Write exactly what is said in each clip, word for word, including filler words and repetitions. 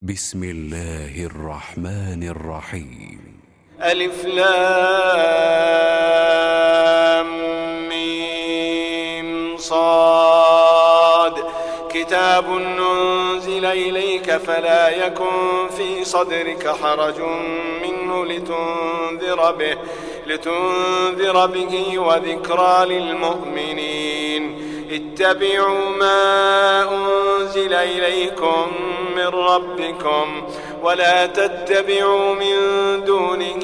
بسم الله الرحمن الرحيم. ألف لام ميم صاد كتاب أنزل إليك فلا يكن في صدرك حرج منه لتنذر به لتنذر به وذكرى للمؤمنين. اتبعوا ما أنزل إليكم من ربكم ولا تتبعوا من دونه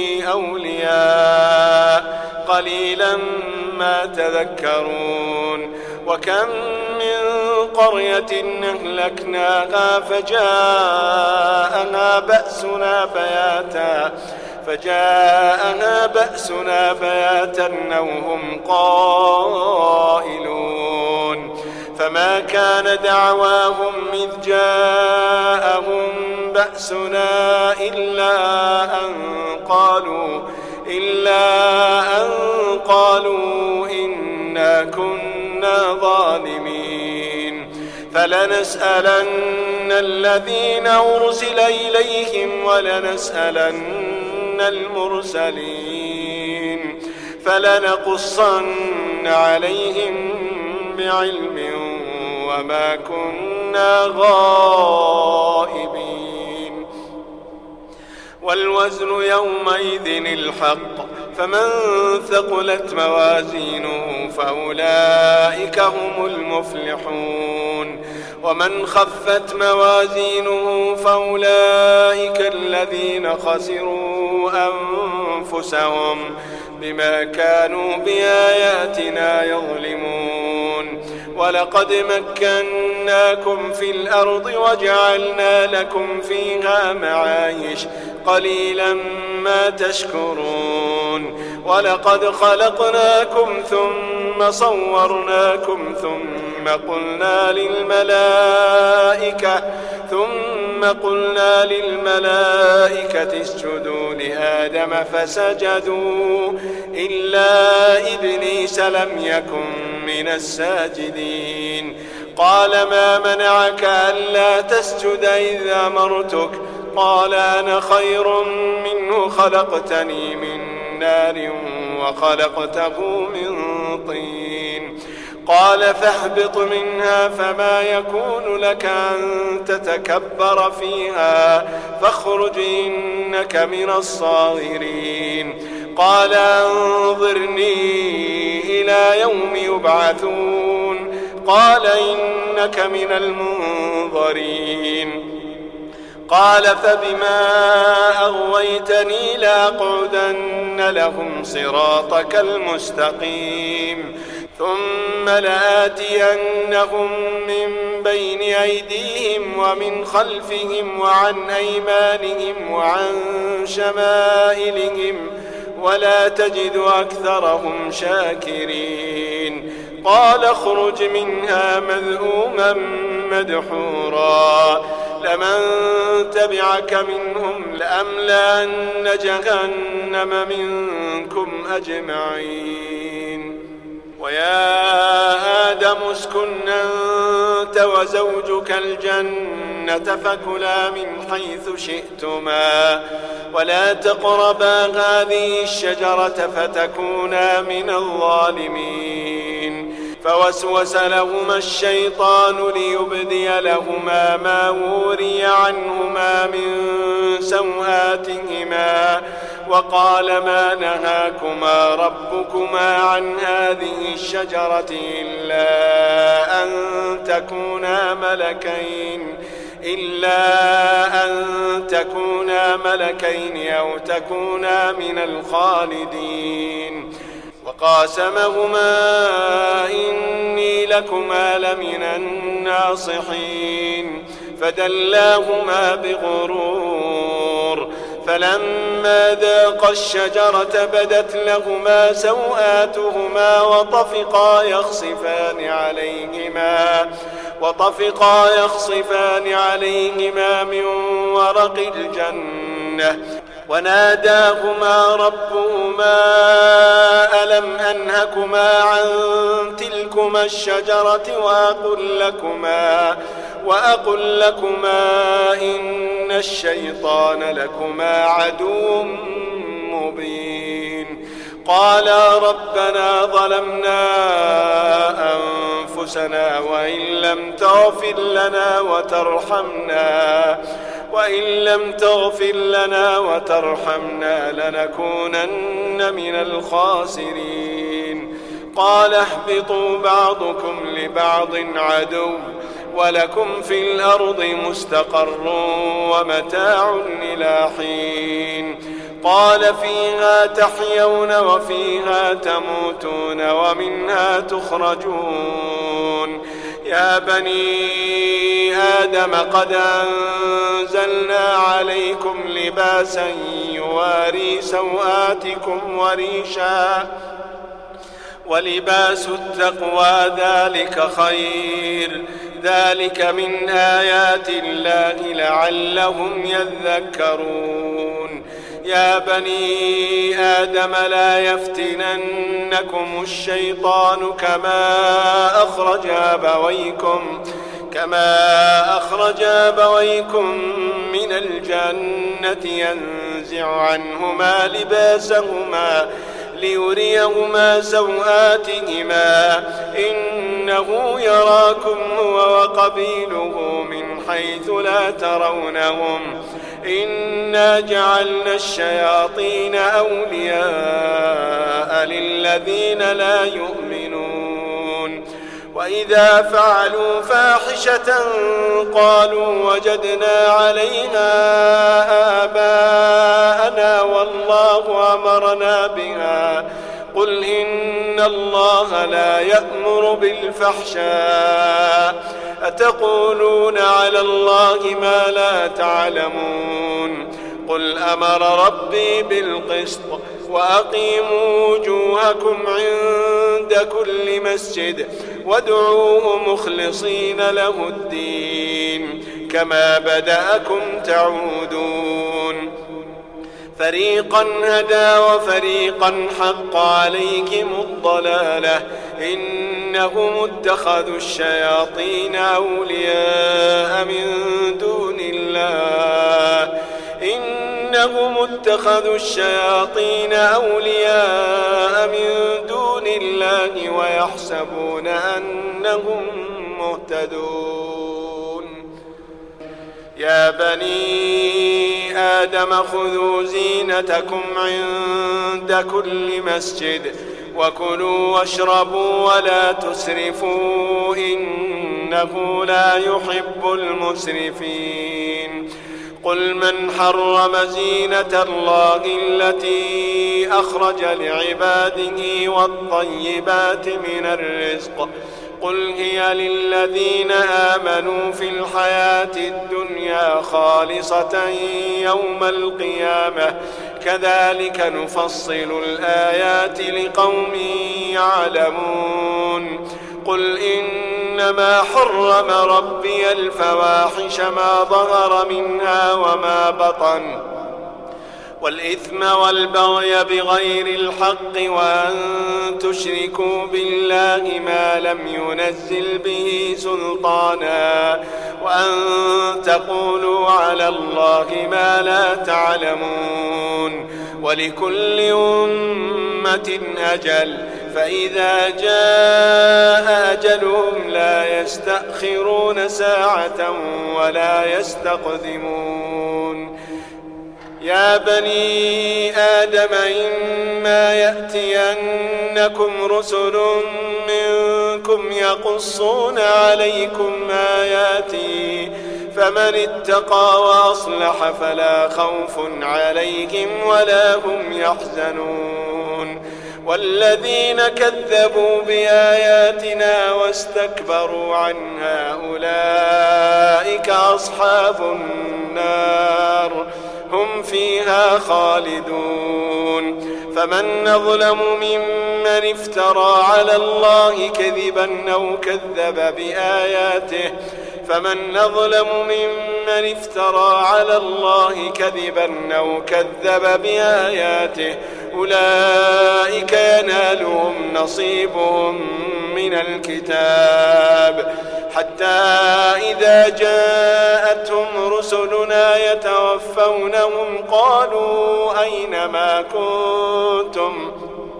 أولياء قليلا ما تذكرون. وكم من قرية أهلكناها فجاءها بأسنا بياتا فجاءها بأسنا بياتا أو هم قائلون. فما كان دعواهم إذ جاءهم بأسنا إلا أن قالوا إلا أن قالوا إنا كنا ظالمين. فلنسألن الذين أرسل إليهم ولنسألن المرسلين فلنقصن عليهم بعلم وما كنا غائبين. والوزن يومئذ الحق فمن ثقلت موازينه فأولئك هم المفلحون ومن خفت موازينه فأولئك الذين خسروا أنفسهم بما كانوا بآياتنا يظلمون. ولقد مكناكم في الأرض وجعلنا لكم فيها معايش قليلا ما تشكرون. ولقد خلقناكم ثم صورناكم ثم قلنا للملائكة ثم قلنا للملائكة اسجدوا لآدم فسجدوا إلا إبليس لم يكن من الساجدين. قال ما منعك ألا تسجد إذ أمرتك قال أنا خير منه خلقتني من نار وخلقته من طين. قال فاهبط منها فما يكون لك أن تتكبر فيها فاخرج إنك من الصاغرين. قال أنظرني إلى يوم يبعثون قال إنك من المنظرين. قال فبما أغويتني لأقعدن لهم صراطك المستقيم ثم لآتينهم من بين أيديهم ومن خلفهم وعن أيمانهم وعن شمائلهم ولا تجد أكثرهم شاكرين. قال اخرج منها مذءوما مدحورا لمن تبعك منهم لأملأن جهنم منكم أجمعين. ويا آدم اسكن أنت وزوجك الجنة فكلا من حيث شئتما ولا تقربا هذه الشجرة فتكونا من الظالمين. فوسوس لهما الشيطان ليبدي لهما ما وري عنهما من سوآتهما وقال ما نهاكما ربكما عن هذه الشجرة إلا أن تكونا ملكين إلا أن تكونا ملكين أو تكونا من الخالدين. وقاسمهما إني لكما لمن الناصحين فدلاهما بغرور. فلما ذاقا الشجرة بدت لهما سوآتهما وطفقا يخصفان عليهما وطفقا يخصفان عليهما من ورق الجنة وناداهما ربهما ألم أنهكما عن تلكما الشجرة وأقل لكما وأقل لكما إن الشيطان لكما عدو مبين. قالا ربنا ظلمنا أنفسنا وإن لم تغفر لنا وترحمنا وإن لم تغفر لنا وترحمنا لنكونن من الخاسرين. قال اهبطوا بعضكم لبعض عدو ولكم في الأرض مستقر ومتاع إلى حين. قال فيها تحيون وفيها تموتون ومنها تخرجون. يا بني آدم قد أنزلنا عليكم لباسا يواري سوآتكم وريشا ولباس التقوى ذلك خير ذلك من آيات الله لعلهم يذكرون. يا بني آدم لا يفتننكم الشيطان كما أخرج أبويكم كما أخرج أبويكم من الجنة ينزع عنهما لباسهما ليريهما سوآتهما إنه يراكم هو وقبيله من حيث لا ترونهم إنا جعلنا الشياطين أولياء للذين لا يؤمنون. وإذا فعلوا فاحشة قالوا وجدنا عليها آباءنا والله أمرنا بها قل إن الله لا يأمر بالفحشاء أتقولون على الله ما لا تعلمون. قل أمر ربي بالقسط وأقيموا وجوهكم عند كل مسجد وادعوه مخلصين له الدين كما بدأكم تعودون. فريقا هدى وفريقا حق عليهم الضلالة إنهم اتخذوا الشياطين أولياء من دون الله إنهم اتخذوا الشياطين أولياء من دون الله ويحسبون أنهم مهتدون. يا بني آدم خذوا زينتكم عند كل مسجد وكلوا واشربوا ولا تسرفوا إنه لا يحب المسرفين. قل من حرم زينة الله التي أخرج لعباده والطيبات من الرزق قل هي للذين آمنوا في الحياة الدنيا خالصة يوم القيامة كذلك نفصل الآيات لقوم يعلمون. قل إنما حرم ربي الفواحش ما ظهر منها وما بطن والإثم والبغي بغير الحق وأن تشركوا بالله ما لم ينزل به سلطانا وأن تقولوا على الله ما لا تعلمون. ولكل أمة أجل فإذا جاء أجلهم لا يستأخرون ساعة ولا يستقدمون. يا بني آدم إما يأتينكم رسل منكم يقصون عليكم آياتي فمن اتقى وأصلح فلا خوف عليهم ولا هم يحزنون. والذين كذبوا بآياتنا واستكبروا عنها أولئك أصحاب النار هم فيها خالدون. فمن أظلم ممن افترى على الله كذبا أو كذب بآياته فمن أظلم ممن افترى على الله كذبا أو كذب بآياته أولئك ينالهم نصيبهم من الكتاب حتى إذا جاءتهم رسلنا يتوفونهم قالوا أين ما كنتم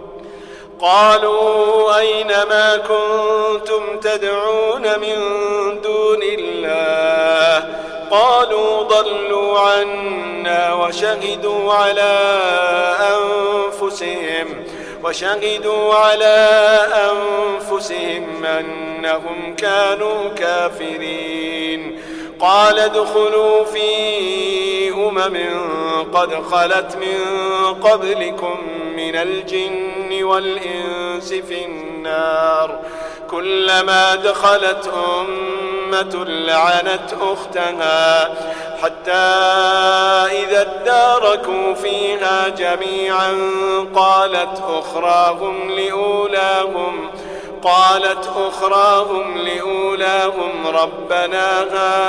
قالوا أين ما كنتم تدعون من دون الله قالوا ضلوا عنا وشهدوا على أنفسهم وشهدوا على أنفسهم أنهم كانوا كافرين قال ادخلوا في أمم قد خلت من قبلكم من الجن والإنس في النار كلما دخلت أمة لعنت أختها حتى إذا اداركوا فيها جميعا قالت أخراهم لأولاهم قالت أخراهم لأولاهم ربنا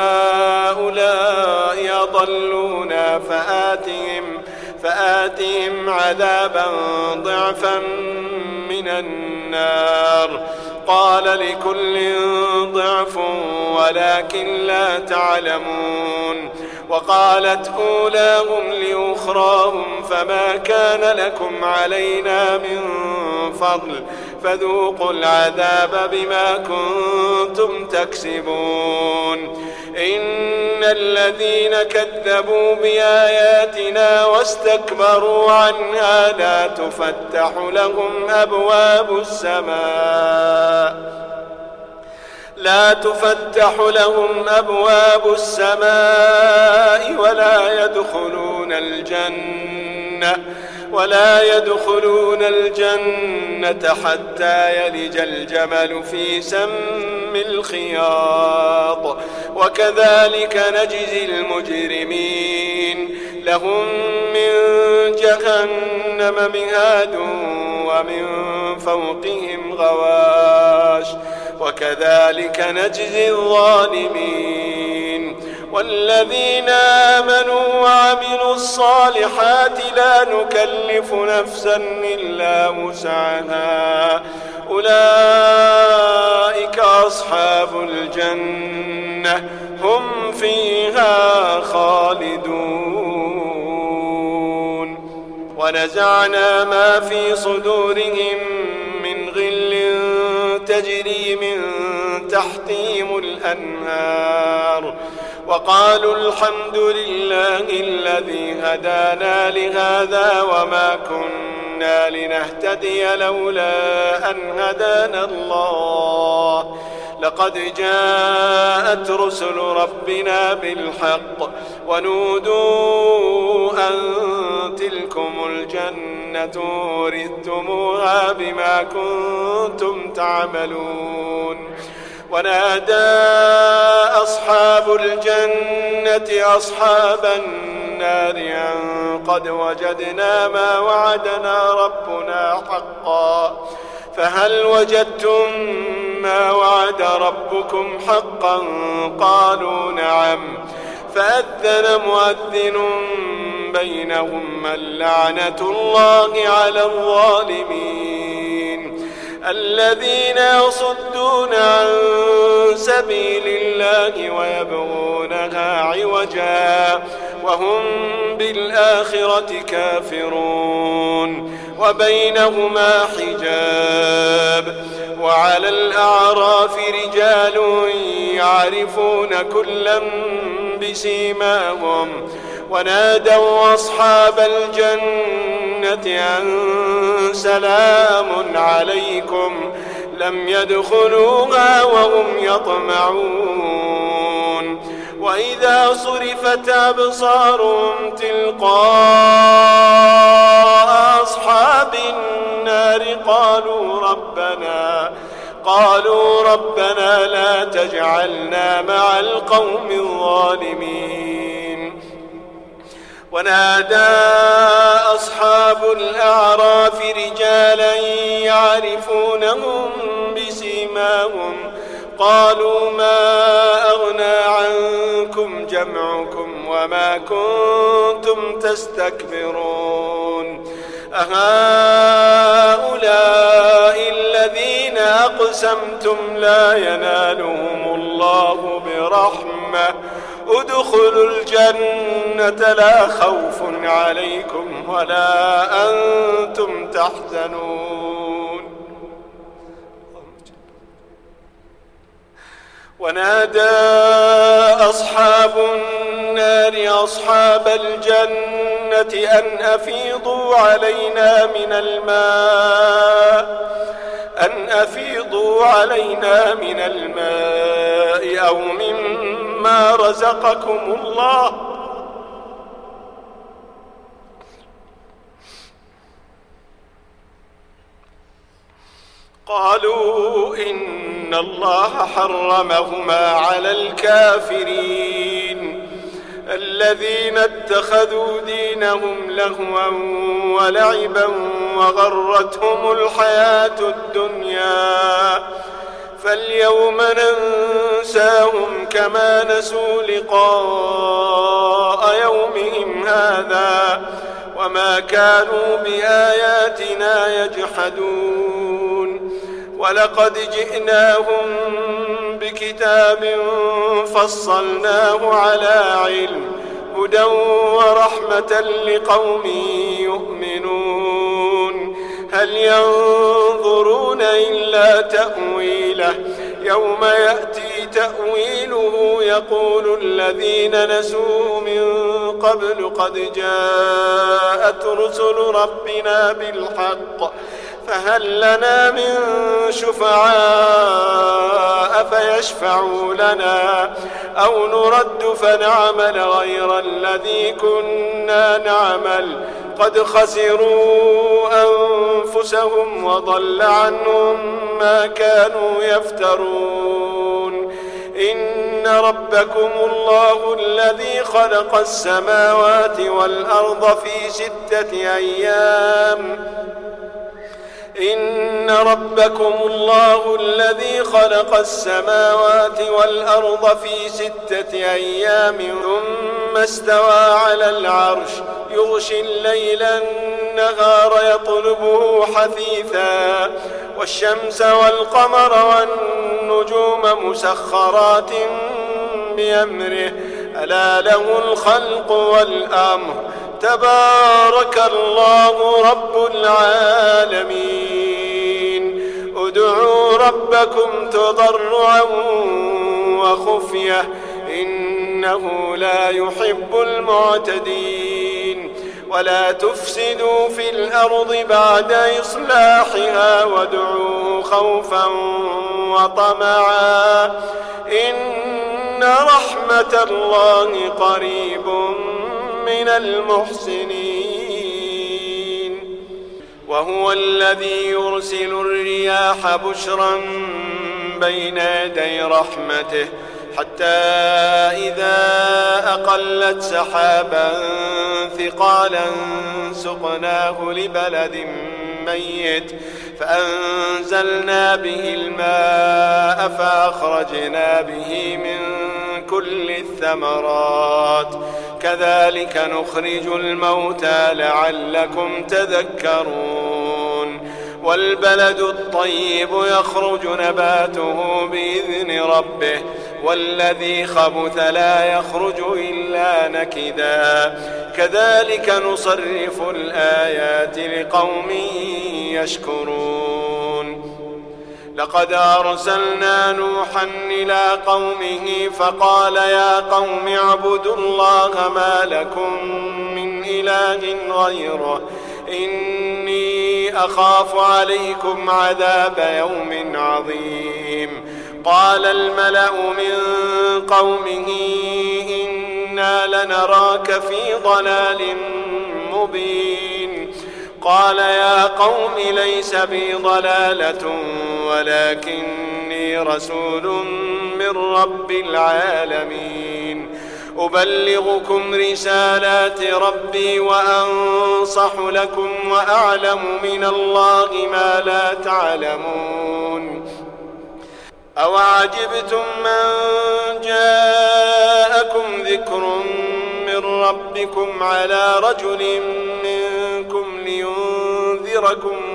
هؤلاء يضلونا فآتهم فآتهم عذابا ضعفا من النار قال لكل ضعف ولكن لا تعلمون وقالت أولاهم لأخراهم فما كان لكم علينا من فضل فذوقوا العذاب بما كنتم تكسبون إن الذين كذبوا بآياتنا واستكبروا عنها لا تفتح لهم أبواب السماء لا تفتح لهم أبواب السماء ولا يدخلون الجنة ولا يدخلون الجنة حتى يلج الجمل في سم الخياط وكذلك نجزي المجرمين لهم من جهنم مهاد ومن فوقهم غواش وكذلك نجزي الظالمين والذين آمنوا وعملوا الصالحات لا نكلف نفسا إلا وسعها أولئك أصحاب الجنة هم فيها خالدون ونزعنا ما في صدورهم من غل تجري من تحتهم الأنهار وقالوا الحمد لله الذي هدانا لهذا وما كنا لنهتدي لولا أن هدانا الله لقد جاءت رسل ربنا بالحق ونودوا أن تلكم الجنة ورثتموها بما كنتم تعملون ونادى أصحاب الجنة أصحاب النار أن قد وجدنا ما وعدنا ربنا حقا فهل وجدتم ما وعد ربكم حقا قالوا نعم فأذن مؤذن بينهم اللعنة الله على الظالمين الذين يصدون عن سبيل الله ويبغونها عوجا وهم بالآخرة كافرون وبينهما حجاب وعلى الأعراف رجال يعرفون كلا بسيماهم ونادوا أصحاب الجنة أن سلام عليكم لم يدخلوها وهم يطمعون وإذا صرفت أبصارهم تلقاء أصحاب النار قالوا ربنا قالوا ربنا لا تجعلنا مع القوم الظالمين ونادى أصحاب الأعراف رجالا يعرفونهم بسيماهم قالوا ما أغنى عنكم جمعكم وما كنتم تستكبرون أهؤلاء الذين أقسمتم لا ينالهم الله الله برحمة ادخلوا الجنة لا خوف عليكم ولا أنتم تحزنون. ونادى أصحاب النار أصحاب الجنة أن أفيضوا علينا من الماء أن أفيضوا علينا من الماء أو مما رزقكم الله قالوا إن الله حرمهما على الكافرين الذين اتخذوا دينهم لهوا ولعبا وغرتهم الحياة الدنيا فاليوم ننساهم كما نسوا لقاء يومهم هذا وما كانوا بآياتنا يجحدون. ولقد جئناهم بكتاب فصلناه على علم هدى ورحمة لقوم يؤمنون. هل ينظرون إلا تأويله يوم يأتي تأويله يقول الذين نسوه من قبل قد جاءت رسل ربنا بالحق فهل لنا من شفعاء فيشفعوا لنا أو نرد فنعمل غير الذي كنا نعمل قد خسروا أنفسهم وضل عنهم ما كانوا يفترون. إن ربكم الله الذي خلق السماوات والأرض في ستة أيام إن ربكم الله الذي خلق السماوات والأرض في ستة أيام ثم استوى على العرش يغشي الليل النهار يطلبه حثيثا والشمس والقمر والنجوم مسخرات بأمره ألا له الخلق والأمر تبارك الله رب العالمين. ادعوا ربكم تضرعا وخفية إنه لا يحب المعتدين. ولا تفسدوا في الأرض بعد إصلاحها وادعوا خوفا وطمعا إن رحمة الله قريب من المحسنين. وهو الذي يرسل الرياح بشرا بين يدي رحمته حتى إذا أقلت سحابا ثقالا سقناه لبلد ميت فأنزلنا به الماء فأخرجنا به من كل الثمرات كذلك نخرج الموتى لعلكم تذكرون. والبلد الطيب يخرج نباته بإذن ربه والذي خبث لا يخرج إلا نكدا كذلك نصرف الآيات لقوم يشكرون. لقد أرسلنا نوحا إلى قومه فقال يا قوم اعبدوا الله ما لكم من إله غيره إني أخاف عليكم عذاب يوم عظيم. قال الملأ من قومه إنا لنراك في ضلال مبين. قال يا قوم ليس بي ضلالة ولكني رسول من رب العالمين أبلغكم رسالات ربي وأنصح لكم وأعلم من الله ما لا تعلمون. أوعجبتم من جاءكم ذكر من ربكم على رجل منكم لينذركم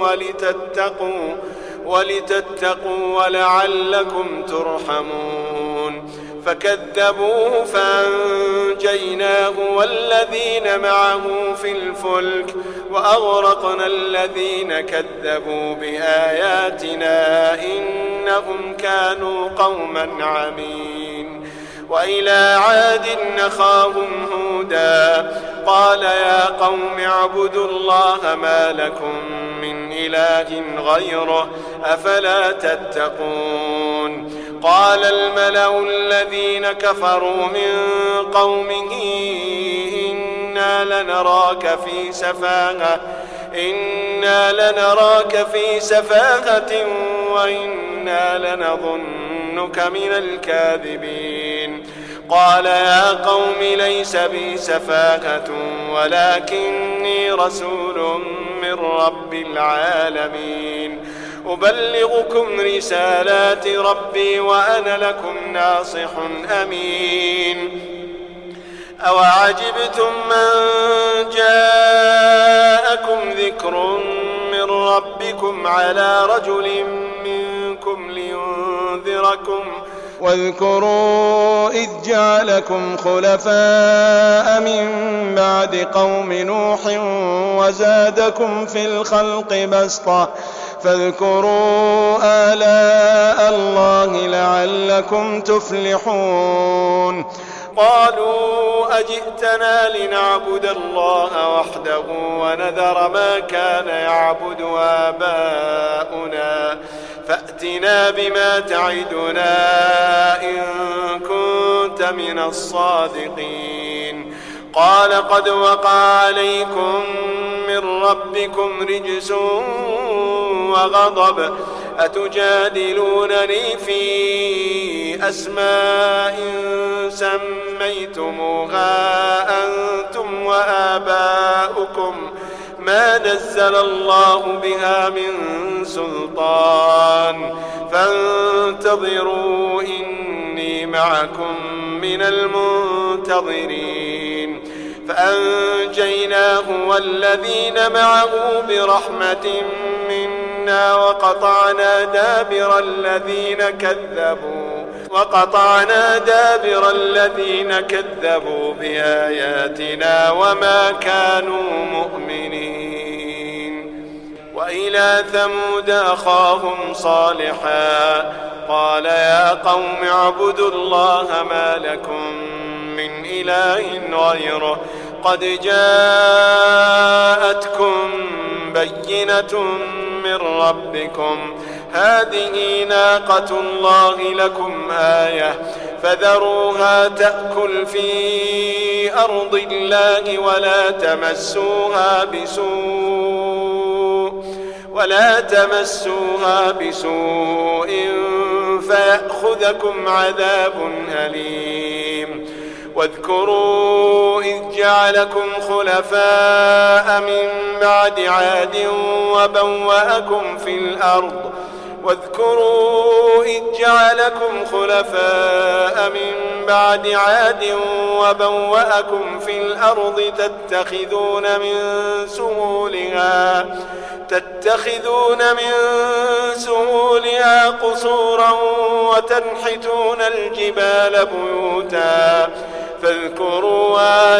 ولتتقوا ولتتقوا ولعلكم ترحمون. فكذبوه فأنجيناه والذين معه في الفلك وأغرقنا الذين كذبوا بآياتنا إنهم كانوا قوما عمين. وإلى عاد أخاهم هودا قال يا قوم اعبدوا الله ما لكم من إله غيره أفلا تتقون. قال الملأ الذين كفروا من قومه إنا لنراك في سفاهة إنا لنراك في سفاهة وإنا لنظنك من الكاذبين. قال يا قوم ليس بي سفاهة ولكني رسول من رب العالمين أبلغكم رسالات ربي وأنا لكم ناصح أمين. أوعجبتم من جاءكم ذكر من ربكم على رجل منكم لينذركم واذكروا إذ جعلكم خلفاء من بعد قوم نوح وزادكم في الخلق بسطة فاذكروا آلاء الله لعلكم تفلحون. قالوا أجئتنا لنعبد الله وحده ونذر ما كان يعبد آباؤنا فأتنا بما تعدنا إن كنت من الصادقين. قال قد وقع عليكم من ربكم رجس وغضب أتجادلونني في أسماء سميتموها أنتم وآباؤكم ما نزل الله بها من سلطان فانتظروا إني معكم من المنتظرين. فأنجيناه والذين معه برحمة منا وقطعنا دابر الذين كذبوا وقطعنا دابر الذين كذبوا بآياتنا وما كانوا مؤمنين. وإلى ثمود أخاهم صالحا قال يا قوم اعبدوا الله ما لكم من إله غيره قد جاءتكم بينة من ربكم هذه ناقة الله لكم آية فذروها تأكل في أرض الله ولا تمسوها بسوء ولا تمسوها بسوء فيأخذكم عذاب أليم. واذكروا إذ جعلكم خلفاء من بعد عاد وبوأكم في الأرض واذكروا إذ جعلكم خلفاء من بعد عاد وبوأكم في الأرض تتخذون من سهولها تتخذون من سهولها قصورا وتنحتون الجبال بيوتا فاذكروا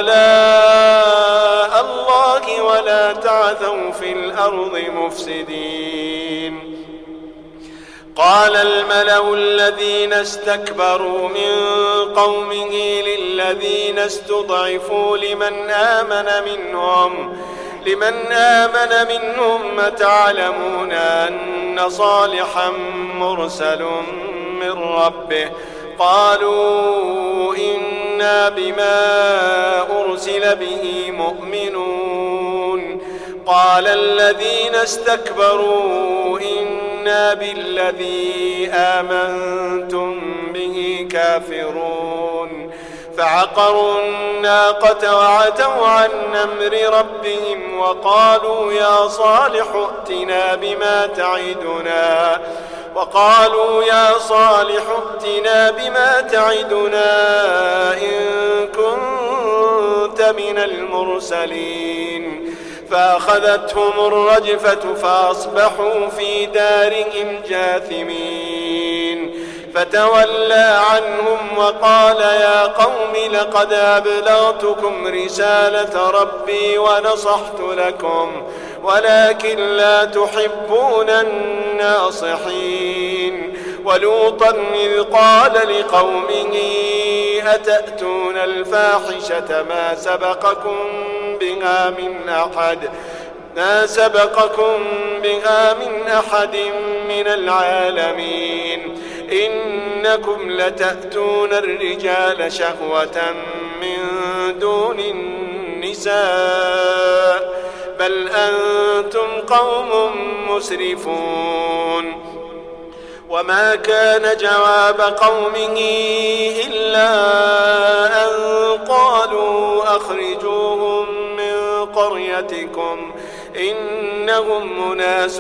آلاء الله ولا تعثوا في الأرض مفسدين. قال الملأ الذين استكبروا من قومه للذين استضعفوا لمن آمن منهم لمن آمن منهم أتعلمون أن صالحا مرسل من ربه قالوا إنا بما أرسل به مؤمنون. قال الذين استكبروا إنا بالذي آمنتم به كافرون فعقروا الناقة وعتوا عن أمر ربهم وقالوا يا صالح ائتنا بما تعدنا وقالوا يا صالح ائتنا بما تعدنا إن كنت من المرسلين. فأخذتهم الرجفة فأصبحوا في دارهم جاثمين. فتولى عنهم وقال يا قوم لقد أبلغتكم رسالة ربي ونصحت لكم ولكن لا تحبون الناصحين. ولوطا إذ قال لقومه أتأتون الفاحشة ما سبقكم بها من أحد ما سبقكم بها من أحد من العالمين إنكم لتأتون الرجال شهوة من دون النساء بل أنتم قوم مسرفون. وما كان جواب قومه إلا أن قالوا أخرجوهم من قريتكم إنهم أناس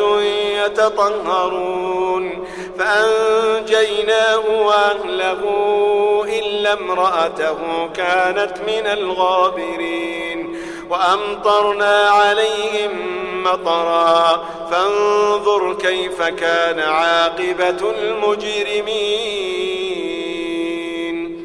يتطهرون. فأنجيناه وأهله إلا امرأته كانت من الغابرين. وأمطرنا عليهم مطرا فانظر كيف كان عاقبة المجرمين.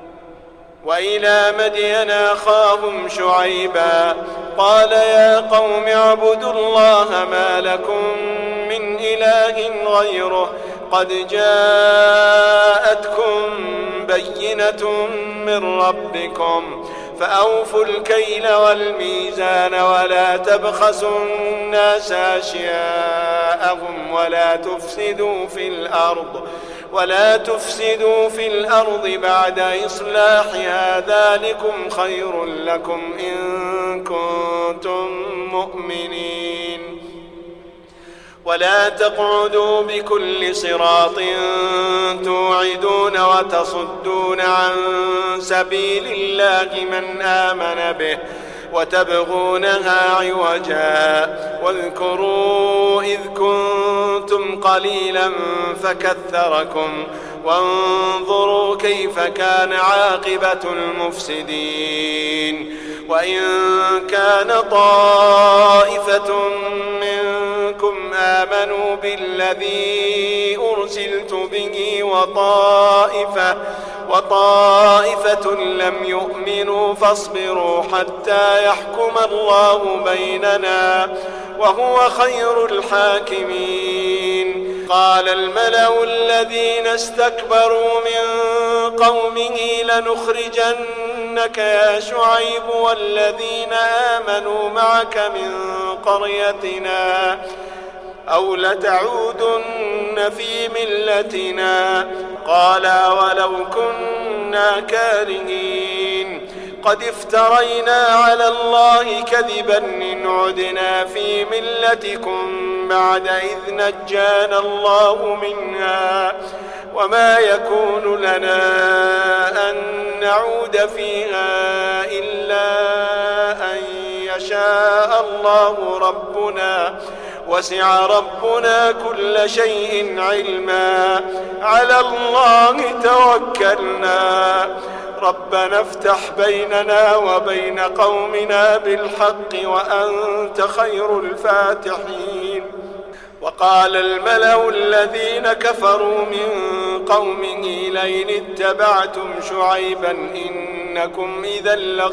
وإلى مدين أخاهم شعيبا قال يا قوم اعبدوا الله ما لكم من إله غيره قد جاءتكم بينة من ربكم فأوفوا الكيل والميزان ولا تبخسوا الناس أشياءهم ولا تفسدوا في الأرض ولا تفسدوا في الأرض بعد إصلاحها ذلكم خير لكم إن كنتم مؤمنين. ولا تقعدوا بكل صراط توعدون وتصدون عن سبيل الله من آمن به وتبغونها عوجا واذكروا إذ كنتم قليلا فكثركم وانظروا كيف كان عاقبة المفسدين. وإن كان طائفة منكم آمنوا بالذي أرسلت به وطائفة وطائفة لم يؤمنوا فاصبروا حتى يحكم الله بيننا وهو خير الحاكمين. قال الملأ الذين استكبروا من قومه لنخرجنك يا شعيب والذين آمنوا معك من قريتنا أو لتعودن في ملتنا. قال ولو كنا كارهين قد افترينا على الله كذبا إن عدنا في ملتكم بعد إذ نجانا الله منها وما يكون لنا أن نعود فيها إلا أن يشاء الله ربنا وسع ربنا كل شيء علما على الله توكلنا ربنا افتح بيننا وبين قومنا بالحق وأنت خير الفاتحين. وقال الملأ الذين كفروا من قومه لئن اتبعتم شعيبا إنكم إذا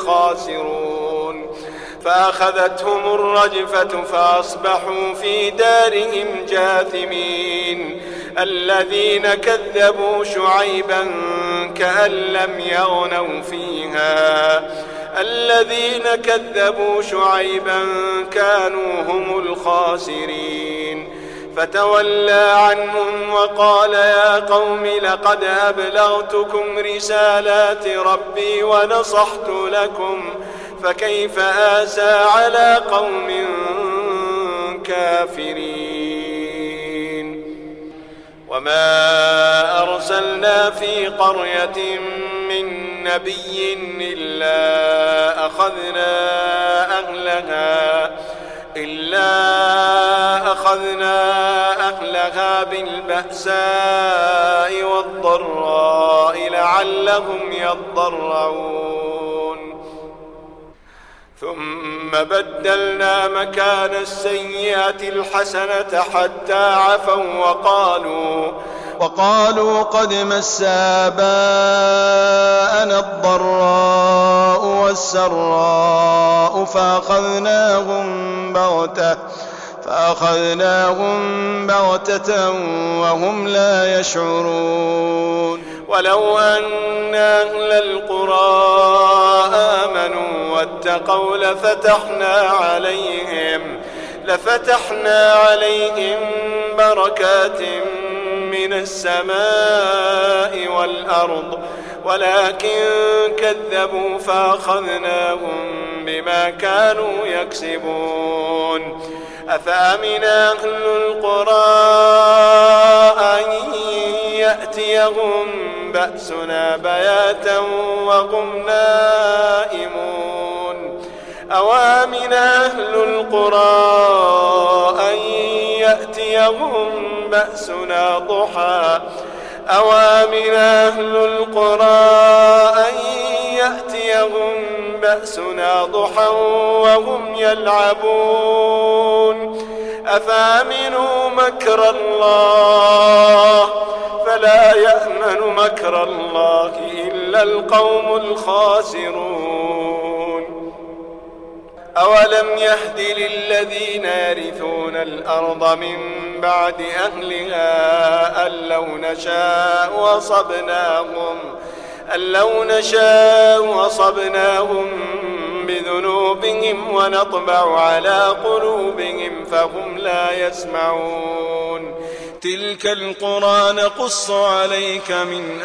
لخاسرون. فأخذتهم الرجفة فأصبحوا في دارهم جاثمين. الذين كذبوا شعيبا كأن لم يغنوا فيها الذين كذبوا شعيبا كانوا هم الخاسرين. فتولى عنهم وقال يا قوم لقد أبلغتكم رسالات ربي ونصحت لكم فكيف آسى على قوم كافرين. وما أرسلنا في قرية من نبي إلا أخذنا أهلها إلا أخذنا أهلها بالبأساء والضراء لعلهم يضرعون. ثم بدلنا مكان السيئة الحسنة حتى عفوا وقالوا وقالوا قد مس آباءنا الضراء والسراء فأخذناهم بغتة فأخذناهم بغتة وهم لا يشعرون ولو أن أهل القرى آمنوا واتقوا لفتحنا عليهم لفتحنا عليهم بركات من السماء والأرض ولكن كذبوا فأخذناهم بما كانوا يكسبون أفأمن أهل القرى أن يأتيهم بأسنا بياتا وهم نائمون أوامن أهل القرى أن يأتيهم بأسنا ضحى أوامن أهل القرى أن يأتيهم بأسنا ضحى وهم يلعبون أفأمنوا مكر الله فلا يأمن مكر الله إلا القوم الخاسرون أولم يهد للذين يرثون الأرض من بعد أهلها أن لو نشاء أصبناهم أن لو نشاء أصبناهم بذنوبهم ونطبع على قلوبهم فهم لا يسمعون تلك القرى نقص عليك من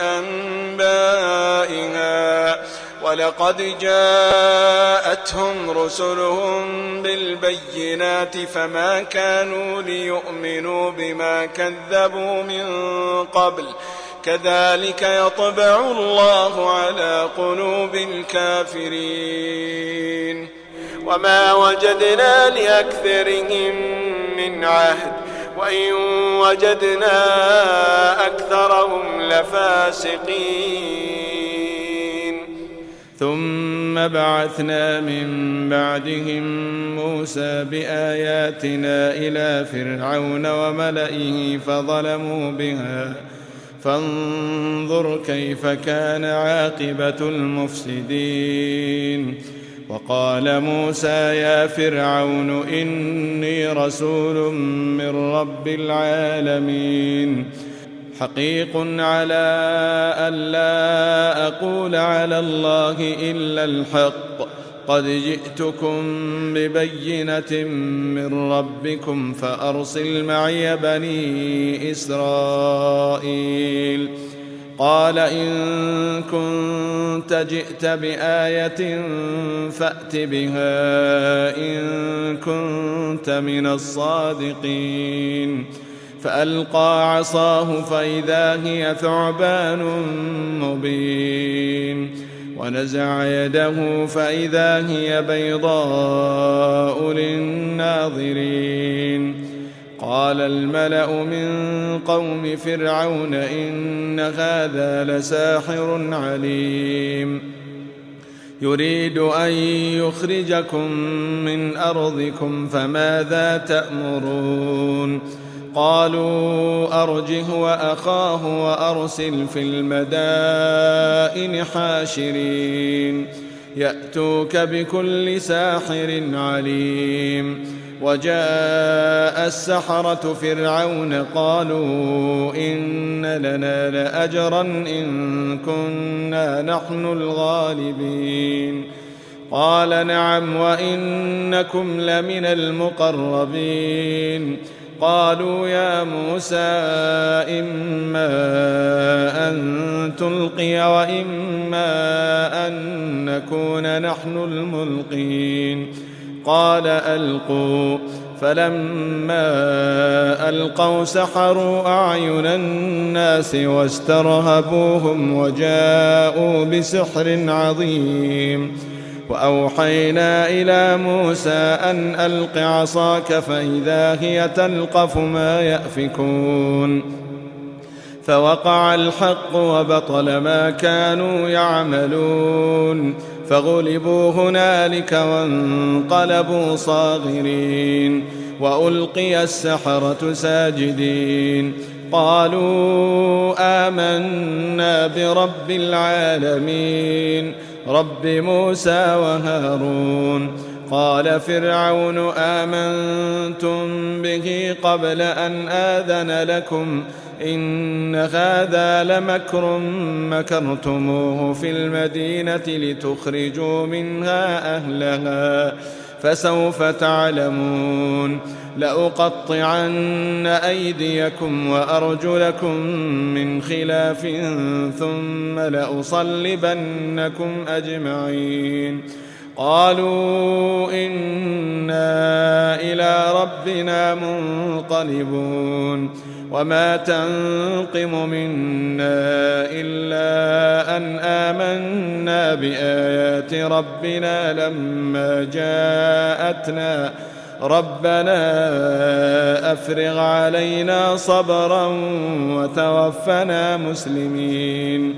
أنبائها ولقد جاءتهم رسلهم بالبينات فما كانوا ليؤمنوا بما كذبوا من قبل كذلك يطبع الله على قلوب الكافرين وما وجدنا لأكثرهم من عهد وإن وجدنا أكثرهم لفاسقين ثم بعثنا من بعدهم موسى بآياتنا إلى فرعون وملئه فظلموا بها فانظر كيف كان عاقبة المفسدين وقال موسى يا فرعون إني رسول من رب العالمين حقيق على أن لا أقول على الله إلا الحق قد جئتكم ببينة من ربكم فأرسل معي بني إسرائيل قال إن كنت جئت بآية فأت بها إن كنت من الصادقين فألقى عصاه فإذا هي ثعبان مبين ونزع يده فإذا هي بيضاء للناظرين قال الملأ من قوم فرعون إن هذا لساحر عليم يريد أن يخرجكم من أرضكم فماذا تأمرون قالوا أرجه وأخاه وأرسل في المدائن حاشرين يأتوك بكل ساحر عليم وجاء السحرة فرعون قالوا إن لنا لأجرا إن كنا نحن الغالبين قال نعم وإنكم لمن المقربين قالوا يا موسى إما أن تلقي وإما أن نكون نحن الملقين قال ألقوا فلما ألقوا سحروا أعين الناس واسترهبوهم وجاءوا بسحر عظيم وأوحينا إلى موسى أن ألق عصاك فإذا هي تلقف ما يأفكون فوقع الحق وبطل ما كانوا يعملون فغلبوا هنالك وانقلبوا صاغرين وألقي السحرة ساجدين قالوا آمنا برب العالمين رب موسى وهارون. قال فرعون آمنتم به قبل أن آذن لكم إن هذا لمكر مكرتموه في المدينة لتخرجوا منها أهلها فسوف تعلمون. لأقطعن أيديكم وأرجلكم من خلاف ثم لأصلبنكم أجمعين. قالوا إنا إلى ربنا منقلبون. وما تنقم منا إلا أن آمنا بآيات ربنا لما جاءتنا ربنا أفرغ علينا صبرا وتوفنا مسلمين.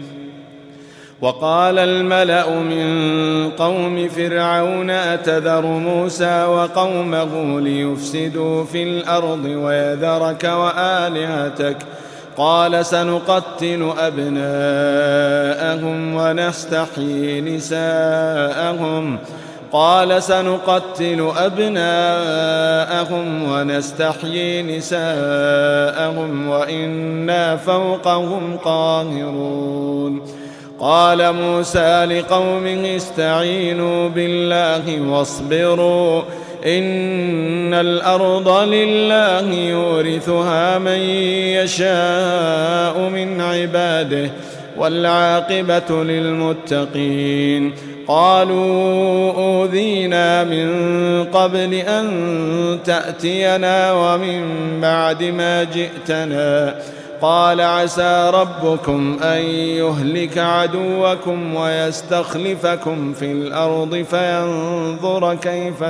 وقال الملأ من قوم فرعون أتذر موسى وقومه ليفسدوا في الأرض ويذرك وآلهتك قال سنقتل أبناءهم ونستحيي نساءهم قال سنقتل أبناءهم ونستحيي نساءهم وإنا فوقهم قاهرون. قال موسى لقومه استعينوا بالله واصبروا إن الأرض لله يورثها من يشاء من عباده والعاقبة للمتقين. قالوا أوذينا من قبل أن تأتينا ومن بعد ما جئتنا قال عسى ربكم أن يهلك عدوكم ويستخلفكم في الأرض فينظر كيف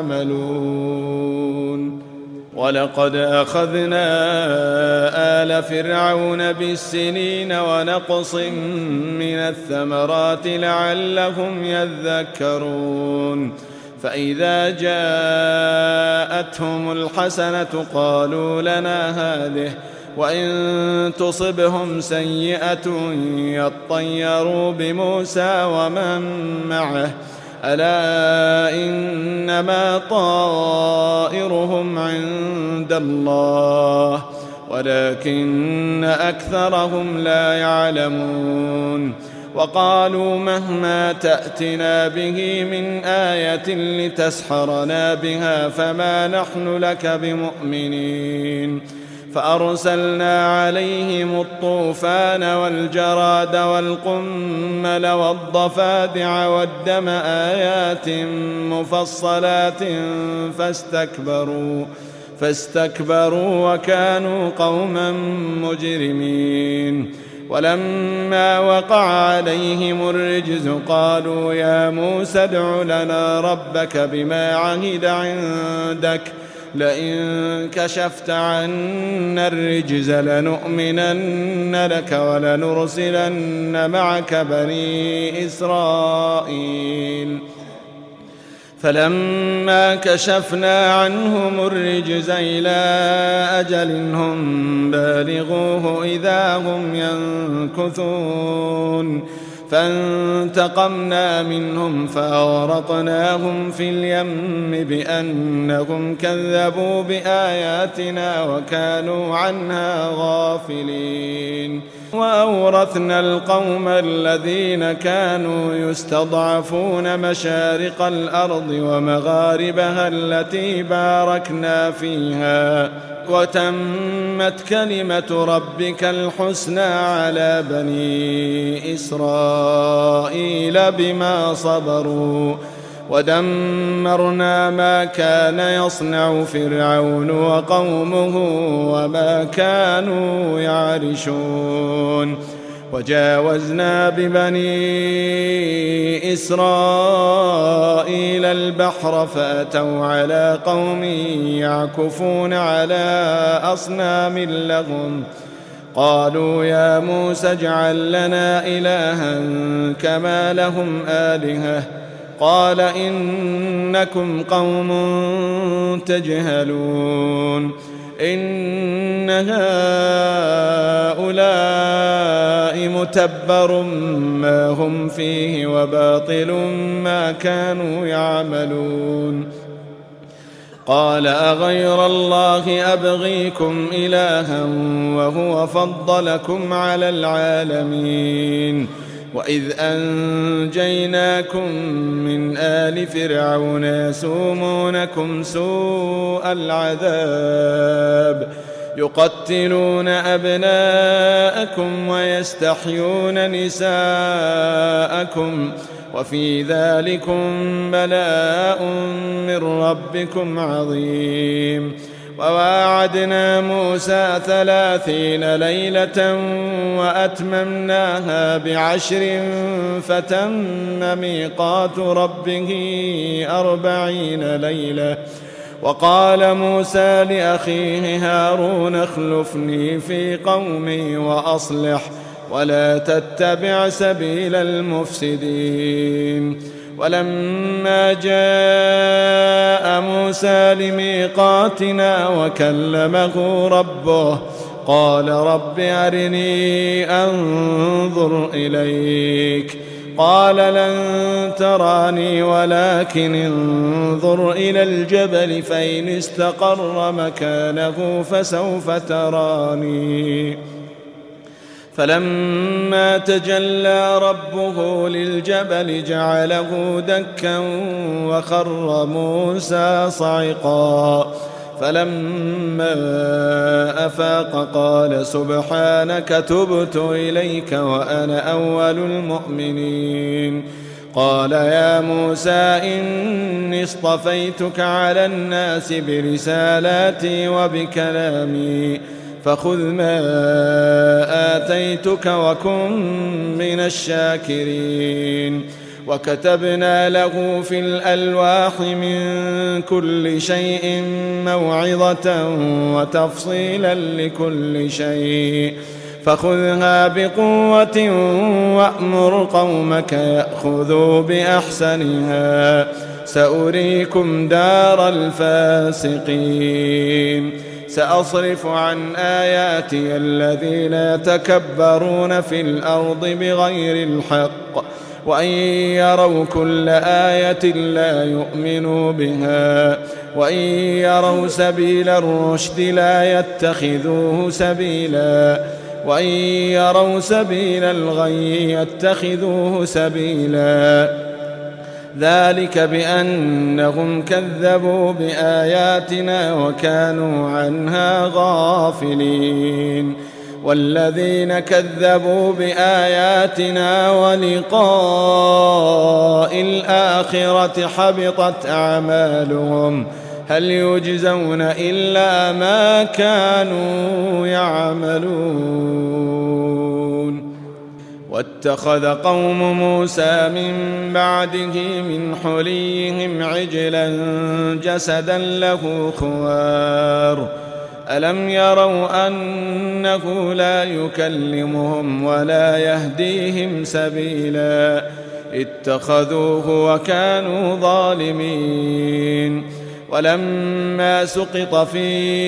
تعملون. ولقد أخذنا آل فرعون بالسنين ونقص من الثمرات لعلهم يذكرون. فإذا جاءتهم الحسنة قالوا لنا هذه وإن تصبهم سيئة يطيروا بموسى ومن معه ألا إنما طائرهم عند الله ولكن أكثرهم لا يعلمون. وقالوا مهما تأتنا به من آية لتسحرنا بها فما نحن لك بمؤمنين. فأرسلنا عليهم الطوفان والجراد والقمل والضفادع والدم آيات مفصلات فاستكبروا فاستكبروا وكانوا قوما مجرمين. ولما وقع عليهم الرجز قالوا يا موسى ادع لنا ربك بما عهد عندك لئن كشفت عنا الرجز لنؤمنن لك ولنرسلن معك بني إسرائيل. فلما كشفنا عنهم الرجز إلى أجل هم بالغوه إذا هم ينكثون. فانتقمنا منهم فأغرقناهم في اليم بأنهم كذبوا بآياتنا وكانوا عنها غافلين. وأورثنا القوم الذين كانوا يستضعفون مشارق الأرض ومغاربها التي باركنا فيها وتمت كلمة ربك الحسنى على بني إسرائيل بما صبروا ودمرنا ما كان يصنع فرعون وقومه وما كانوا يعرشون. وجاوزنا ببني إسرائيل البحر فأتوا على قوم يعكفون على أصنام لهم قالوا يا موسى اجعل لنا إلها كما لهم آلهة قال إنكم قوم تجهلون. إن هؤلاء متبر ما هم فيه وباطل ما كانوا يعملون قال أغير الله أبغيكم إلها وهو فضلكم على العالمين وإذ أنجيناكم من آل فرعون يسومونكم سوء العذاب يقتلون أبناءكم ويستحيون نساءكم وفي ذلكم بلاء من ربكم عظيم وواعدنا موسى ثلاثين ليلة وأتممناها بعشر فتم ميقات ربه أربعين ليلة وقال موسى لأخيه هارون اخلفني في قومي وأصلح ولا تتبع سبيل المفسدين ولما جاء موسى لميقاتنا وكلمه ربه قال رب أرني أنظر إليك قال لن تراني ولكن انظر إلى الجبل فإن استقر مكانه فسوف تراني فلما تجلى ربه للجبل جعله دكا وخر موسى صعقا فلما أفاق قال سبحانك تبت إليك وأنا أول المؤمنين قال يا موسى إني اصطفيتك على الناس برسالاتي وبكلامي فخذ ما آتيتك وكن من الشاكرين وكتبنا له في الألواح من كل شيء موعظة وتفصيلا لكل شيء فخذها بقوة وأمر قومك يأخذوا بأحسنها سأريكم دار الفاسقين سأصرف عن آياتي الذين يتكبرون في الأرض بغير الحق وإن يروا كل آية لا يؤمنوا بها وإن يروا سبيل الرشد لا يتخذوه سبيلا وإن يروا سبيل الغي يتخذوه سبيلا ذلك بأنهم كذبوا بآياتنا وكانوا عنها غافلين والذين كذبوا بآياتنا ولقاء الآخرة حبطت أعمالهم هل يجزون إلا ما كانوا يعملون واتخذ قوم موسى من بعده من حليهم عجلا جسدا له خوار ألم يروا أنه لا يكلمهم ولا يهديهم سبيلا اتخذوه وكانوا ظالمين ولما سقط في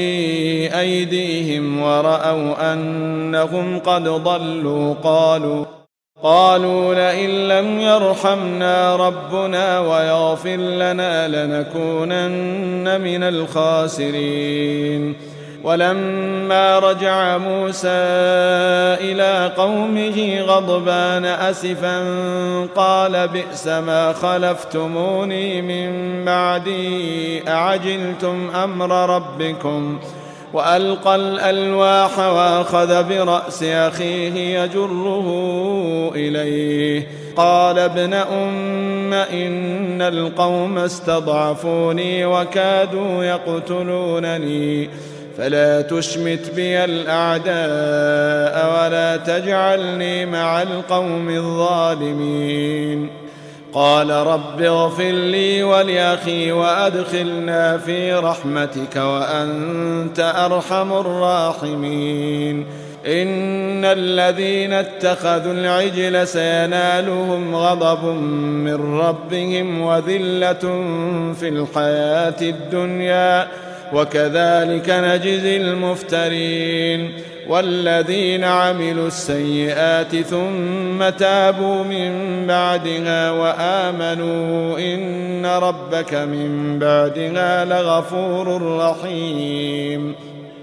أيديهم ورأوا أنهم قد ضلوا قالوا قالوا لئن لم يرحمنا ربنا ويغفر لنا لنكونن من الخاسرين ولما رجع موسى إلى قومه غضبان أسفا قال بئس ما خلفتموني من بعدي أعجلتم أمر ربكم وألقى الألواح وأخذ برأس أخيه يجره إليه قال ابن أم إن القوم استضعفوني وكادوا يقتلونني فلا تشمت بي الأعداء ولا تجعلني مع القوم الظالمين قال رب اغفر لي ولأخي وأدخلنا في رحمتك وأنت أرحم الراحمين إن الذين اتخذوا العجل سينالهم غضب من ربهم وذلة في الحياة الدنيا وكذلك نجزي المفترين. والذين عملوا السيئات ثم تابوا من بعدها وآمنوا إن ربك من بعدها لغفور رحيم.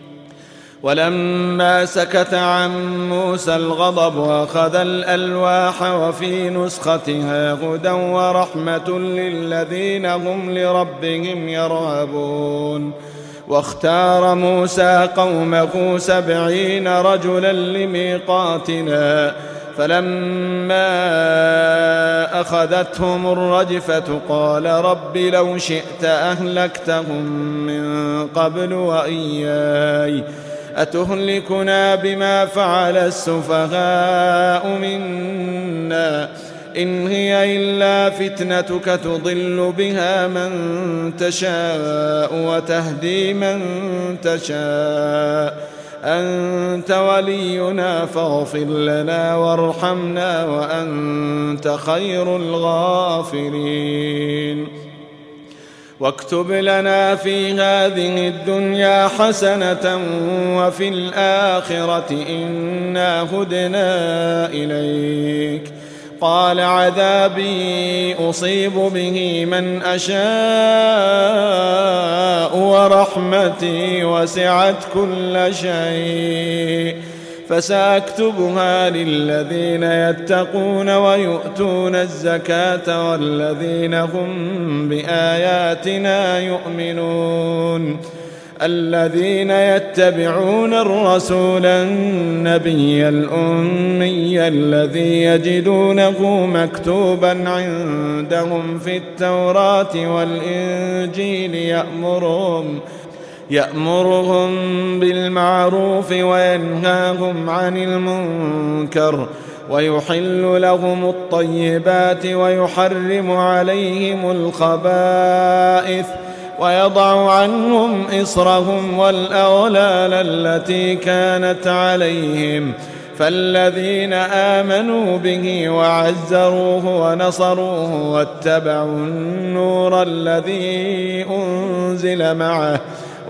ولما سكت عن موسى الغضب أخذ الألواح وفي نسختها هدى ورحمة للذين هم لربهم يرهبون. واختار موسى قومه سبعين رجلا لميقاتنا فلما أخذتهم الرجفة قال رب لو شئت أهلكتهم من قبل وإياي أتهلكنا بما فعل السفهاء منا إن هي إلا فتنتك تضل بها من تشاء وتهدي من تشاء أنت ولينا فاغفر لنا وارحمنا وأنت خير الغافرين. واكتب لنا في هذه الدنيا حسنة وفي الآخرة إنا هدنا إليك. قال عذابي أصيب به من أشاء ورحمتي وسعت كل شيء فسأكتبها للذين يتقون ويؤتون الزكاة والذين هم بآياتنا يؤمنون. الذين يتبعون الرسول النبي الأمي الذي يجدونه مكتوبا عندهم في التوراة والإنجيل يأمرهم يأمرهم بالمعروف وينهاهم عن المنكر ويحل لهم الطيبات ويحرم عليهم الخبائث ويضع عنهم إصرهم والأغلال التي كانت عليهم. فالذين آمنوا به وعزروه ونصروه واتبعوا النور الذي أنزل معه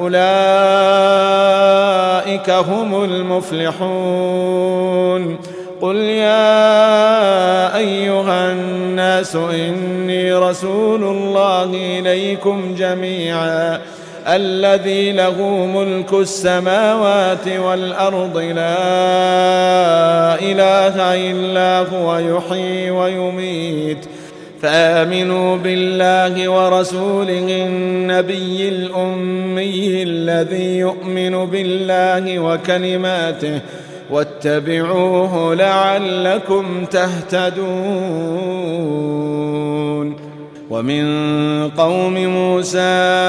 أولئك هم المفلحون. قل يا أيها الناس إني رسول الله إليكم جميعا الذي له ملك السماوات والأرض لا إله إلا هو يحيي ويميت فآمنوا بالله ورسوله النبي الأمي الذي يؤمن بالله وكلماته واتبعوه لعلكم تهتدون. ومن قوم موسى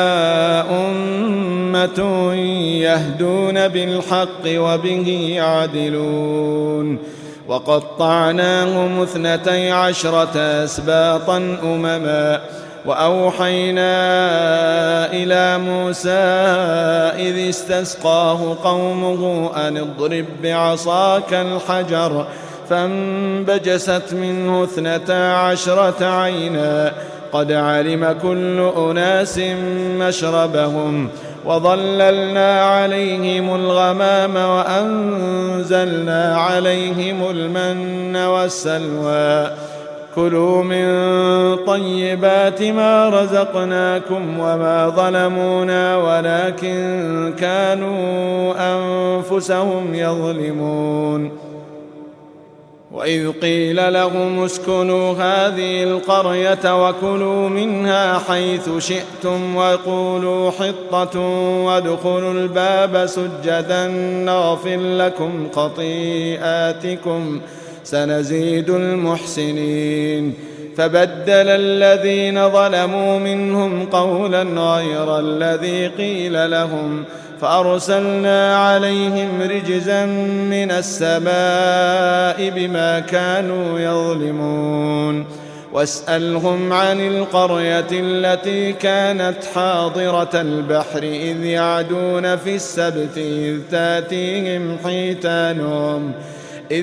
أمة يهدون بالحق وبه يعدلون. وقطعناهم اثنتي عشرة أسباطا أمما وأوحينا إلى موسى إذ استسقاه قومه أن اضرب بعصاك الحجر فانبجست منه اثنتا عشرة عينا قد علم كل أناس مشربهم وظللنا عليهم الغمام وأنزلنا عليهم المن والسلوى كلوا من طيبات ما رزقناكم وما ظلمونا ولكن كانوا أنفسهم يظلمون. وإذ قيل لهم اسكنوا هذه القرية وكلوا منها حيث شئتم وقولوا حطة وادخلوا الباب سجدا نغفر لكم خطيئاتكم سنزيد المحسنين. فبدل الذين ظلموا منهم قولا غير الذي قيل لهم فأرسلنا عليهم رجزا من السماء بما كانوا يظلمون. واسألهم عن القرية التي كانت حاضرة البحر إذ يعدون في السبت إذ تأتيهم حيتانهم إذ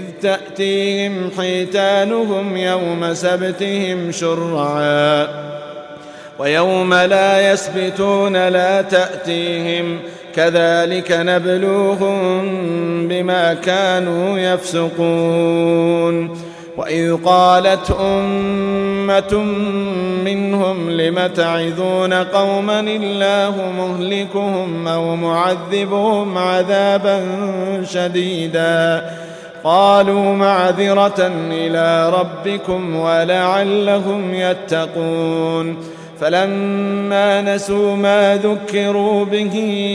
تأتيهم حيتانهم يوم سبتهم شرعا ويوم لا يسبتون لا تأتيهم كذلك نبلوهم بما كانوا يفسقون وإذ قالت أمة منهم لم تعظون قوما الله مهلكهم أو معذبهم عذابا شديدا قالوا معذرة إلى ربكم ولعلهم يتقون فلما نسوا ما ذكروا به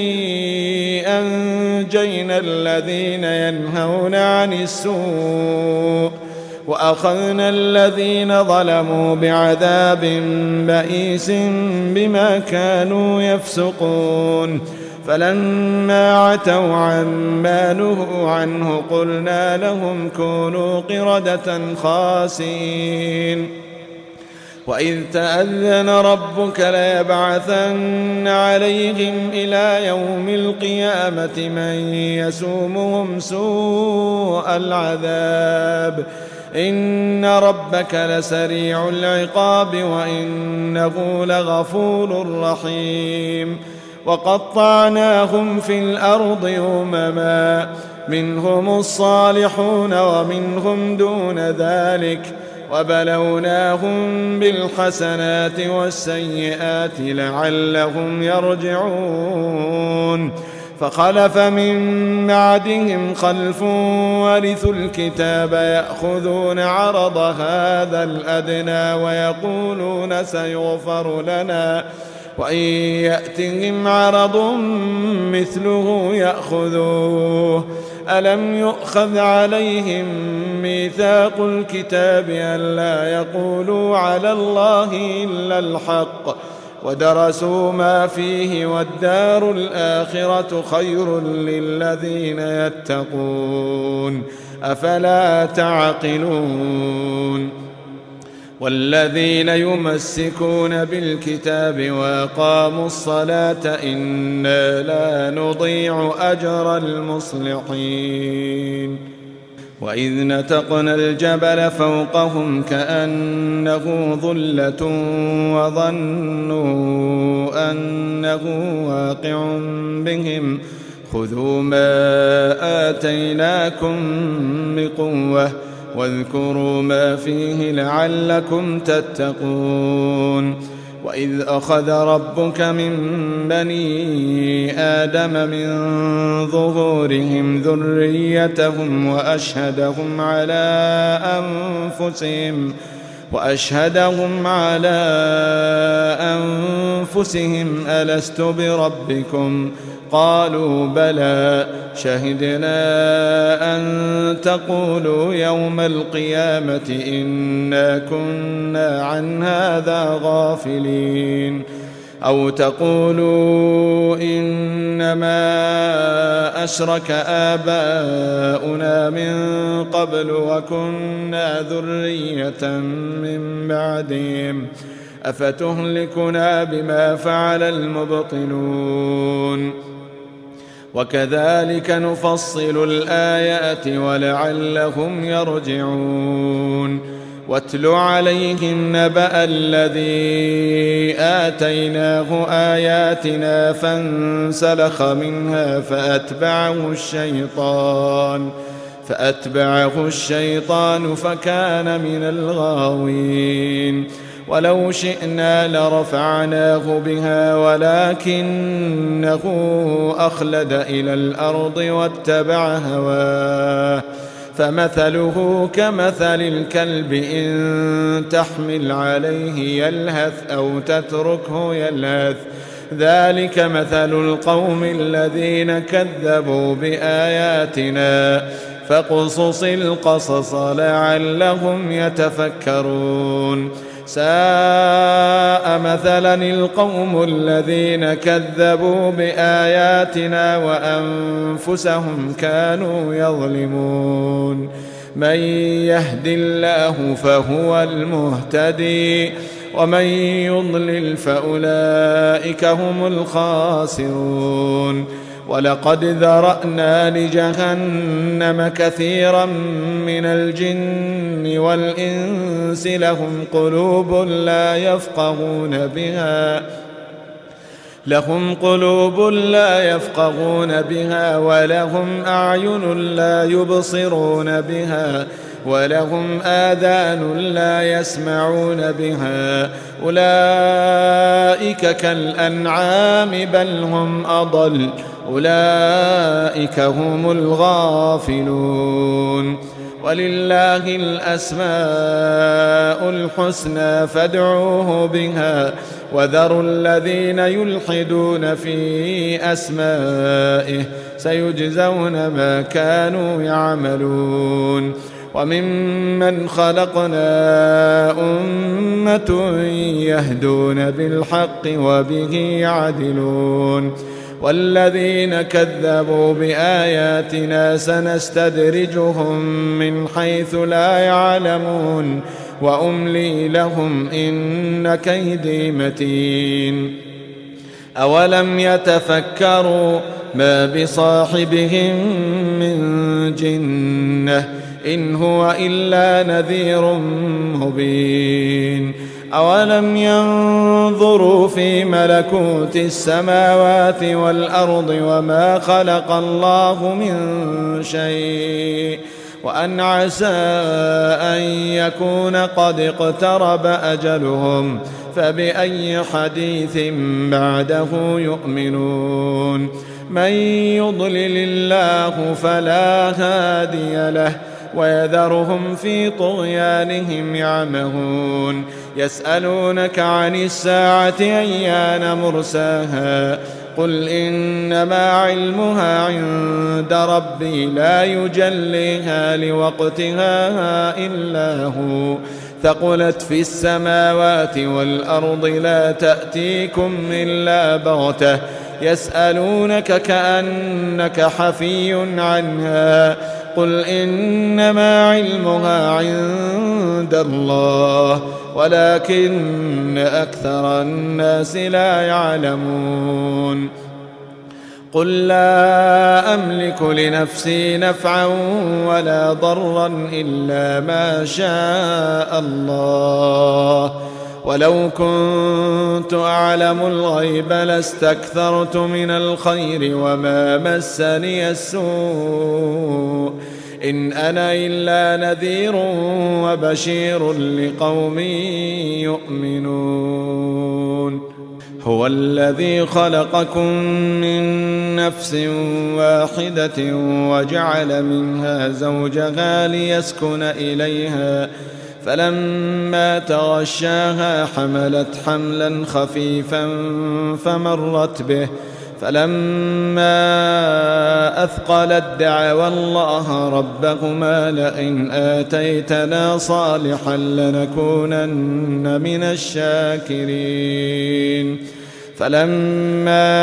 أنجينا الذين ينهون عن السوء وأخذنا الذين ظلموا بعذاب بئيس بما كانوا يفسقون فلما عتوا عما نهوا عنه قلنا لهم كونوا قردة خاسئين وإذ تأذن ربك ليبعثن عليهم إلى يوم القيامة من يسومهم سوء العذاب إن ربك لسريع العقاب وإنه لغفور رحيم وقطعناهم في الأرض أمما منهم الصالحون ومنهم دون ذلك وبلوناهم بالحسنات والسيئات لعلهم يرجعون فخلف من بعدهم خلف ورثوا الكتاب يأخذون عرض هذا الأدنى ويقولون سيغفر لنا وإن يأتهم عرض مثله يأخذوه ألم يؤخذ عليهم ميثاق الكتاب ألا يقولوا على الله إلا الحق ودرسوا ما فيه والدار الآخرة خير للذين يتقون أفلا تعقلون والذين يمسكون بالكتاب وأقاموا الصلاة إنا لا نضيع أجر المصلحين وإذ نتقنا الجبل فوقهم كأنه ظلة وظنوا أنه واقع بهم خذوا ما آتيناكم بقوة واذكروا ما فيه لعلكم تتقون وإذ أخذ ربك من بني آدم من ظهورهم ذريتهم وأشهدهم على أنفسهم وأشهدهم على أنفسهم ألست بربكم قالوا بلى شهدنا أن تقولوا يوم القيامة إنا كنا عن هذا غافلين أو تقولوا إنما أشرك آباؤنا من قبل وكنا ذرية من بعدهم أفتهلكنا بما فعل المبطلون وكذلك نفصل الآيات ولعلهم يرجعون واتل عليهم نبأ الذي آتيناه آياتنا فانسلخ منها فأتبعه الشيطان فأتبعه الشيطان فكان من الغاوين ولو شئنا لرفعناه بها ولكنه أخلد إلى الأرض واتبع هواه فمثله كمثل الكلب إن تحمل عليه يلهث أو تتركه يلهث ذلك مثل القوم الذين كذبوا بآياتنا فاقصص القصص لعلهم يتفكرون ساء مثلا القوم الذين كذبوا بآياتنا وأنفسهم كانوا يظلمون من يهد الله فهو المهتدي ومن يضلل فأولئك هم الخاسرون ولقد ذرأنا لجهنم كثيرا من الجن والإنس لهم قلوب لا يفقهون بها لهم قلوب لا يفقهون بها ولهم أعين لا يبصرون بها ولهم آذان لا يسمعون بها أولئك كالأنعام بل هم أضل أولئك هم الغافلون ولله الأسماء الحسنى فادعوه بها وذروا الذين يلحدون في أسمائه سيجزون ما كانوا يعملون وممن خلقنا أمة يهدون بالحق وبه يعدلون والذين كذبوا بآياتنا سنستدرجهم من حيث لا يعلمون وأملي لهم إن كيدي متين أولم يتفكروا ما بصاحبهم من جنة إن هو إلا نذير مبين أولم ينظروا في ملكوت السماوات والأرض وما خلق الله من شيء وأن عسى أن يكون قد اقترب أجلهم فبأي حديث بعده يؤمنون من يضلل الله فلا هادي له ويذرهم في طغيانهم يعمهون يسألونك عن الساعة أيان مرساها قل إنما علمها عند ربي لا يجليها لوقتها إلا هو ثقلت في السماوات والأرض لا تأتيكم إلا بغتة يسألونك كأنك حفي عنها قل إنما علمها عند الله ولكن أكثر الناس لا يعلمون قل لا أملك لنفسي نفعا ولا ضرا إلا ما شاء الله ولو كنت أعلم الغيب لاستكثرت من الخير وما مسني السوء إن أنا إلا نذير وبشير لقوم يؤمنون هو الذي خلقكم من نفس واحدة وجعل منها زوجها ليسكن إليها فلما تغشاها حملت حملا خفيفا فمرت به فلما أثقلت دعوا الله ربهما لئن آتيتنا صالحا لنكونن من الشاكرين فلما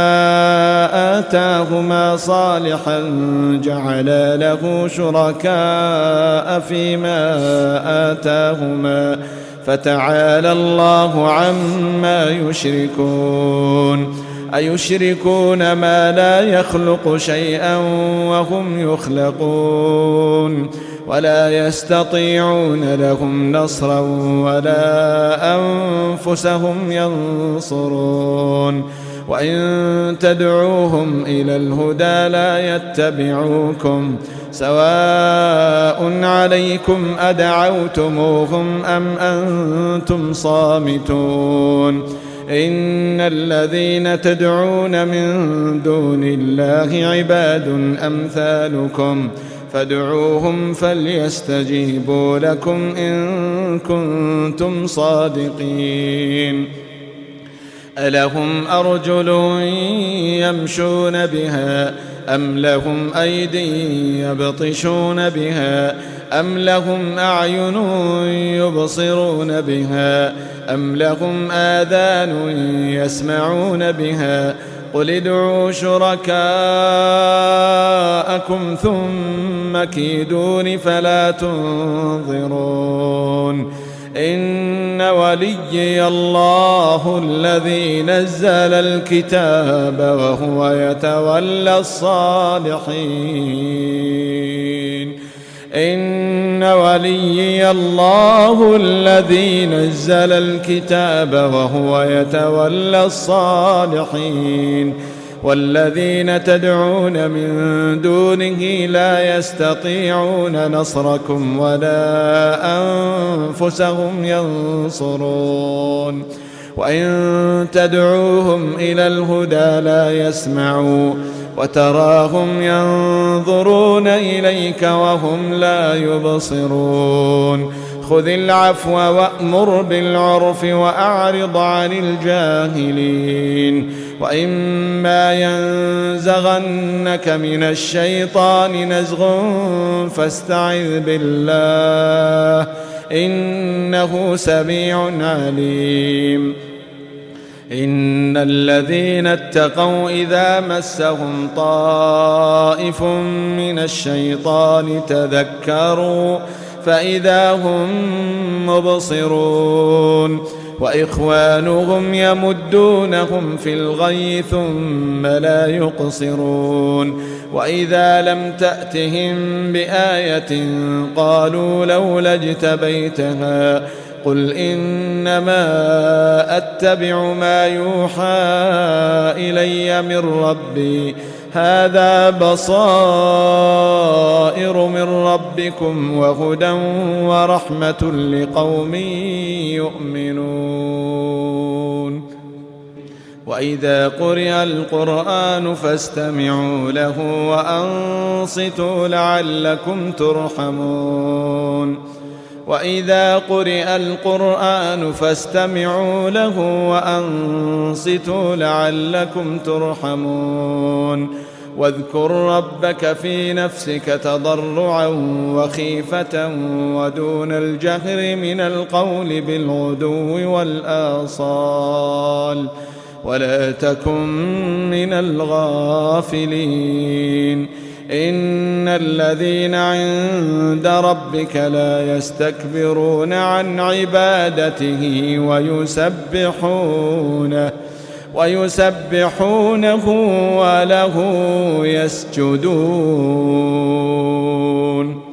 آتاهما صالحا جعلا له شركاء فيما آتاهما فتعالى الله عما يشركون أيشركون ما لا يخلق شيئا وهم يخلقون ولا يستطيعون لهم نصرا ولا أنفسهم ينصرون وإن تدعوهم إلى الهدى لا يتبعوكم سواء عليكم أدعوتموهم أم أنتم صامتون إن الذين تدعون من دون الله عباد أمثالكم فادعوهم فليستجيبوا لكم إن كنتم صادقين ألهم أرجل يمشون بها أم لهم أيدي يبطشون بها أم لهم أعين يبصرون بها أم لهم آذان يسمعون بها قل ادعوا شركاءكم ثم كيدون فلا تنظرون إن وليي الله الذي نزل الكتاب وهو يتولى الصالحين إن وليي الله الذي نزل الكتاب وهو يتولى الصالحين والذين تدعون من دونه لا يستطيعون نصركم ولا أنفسهم ينصرون وإن تدعوهم إلى الهدى لا يسمعوا وتراهم ينظرون إليك وهم لا يبصرون خذ العفو وأمر بالعرف وأعرض عن الجاهلين وإما ينزغنك من الشيطان نزغ فاستعذ بالله إنه سميع عليم إن الذين اتقوا إذا مسهم طائف من الشيطان تذكروا فإذا هم مبصرون وإخوانهم يمدونهم في الغي ثم لا يقصرون وإذا لم تأتهم بآية قالوا لولا اجتبيتها قل إنما أتبع ما يوحى إلي من ربي هذا بصائر من ربكم وهدى ورحمة لقوم يؤمنون وإذا قرئ القرآن فاستمعوا له وأنصتوا لعلكم ترحمون وإذا قرئ القرآن فاستمعوا له وأنصتوا لعلكم ترحمون واذكر ربك في نفسك تضرعا وخيفة ودون الجهر من القول بالغدو والآصال ولا تكن من الغافلين إن الذين عند ربك لا يستكبرون عن عبادته ويسبحونه ويسبحونه وله يسجدون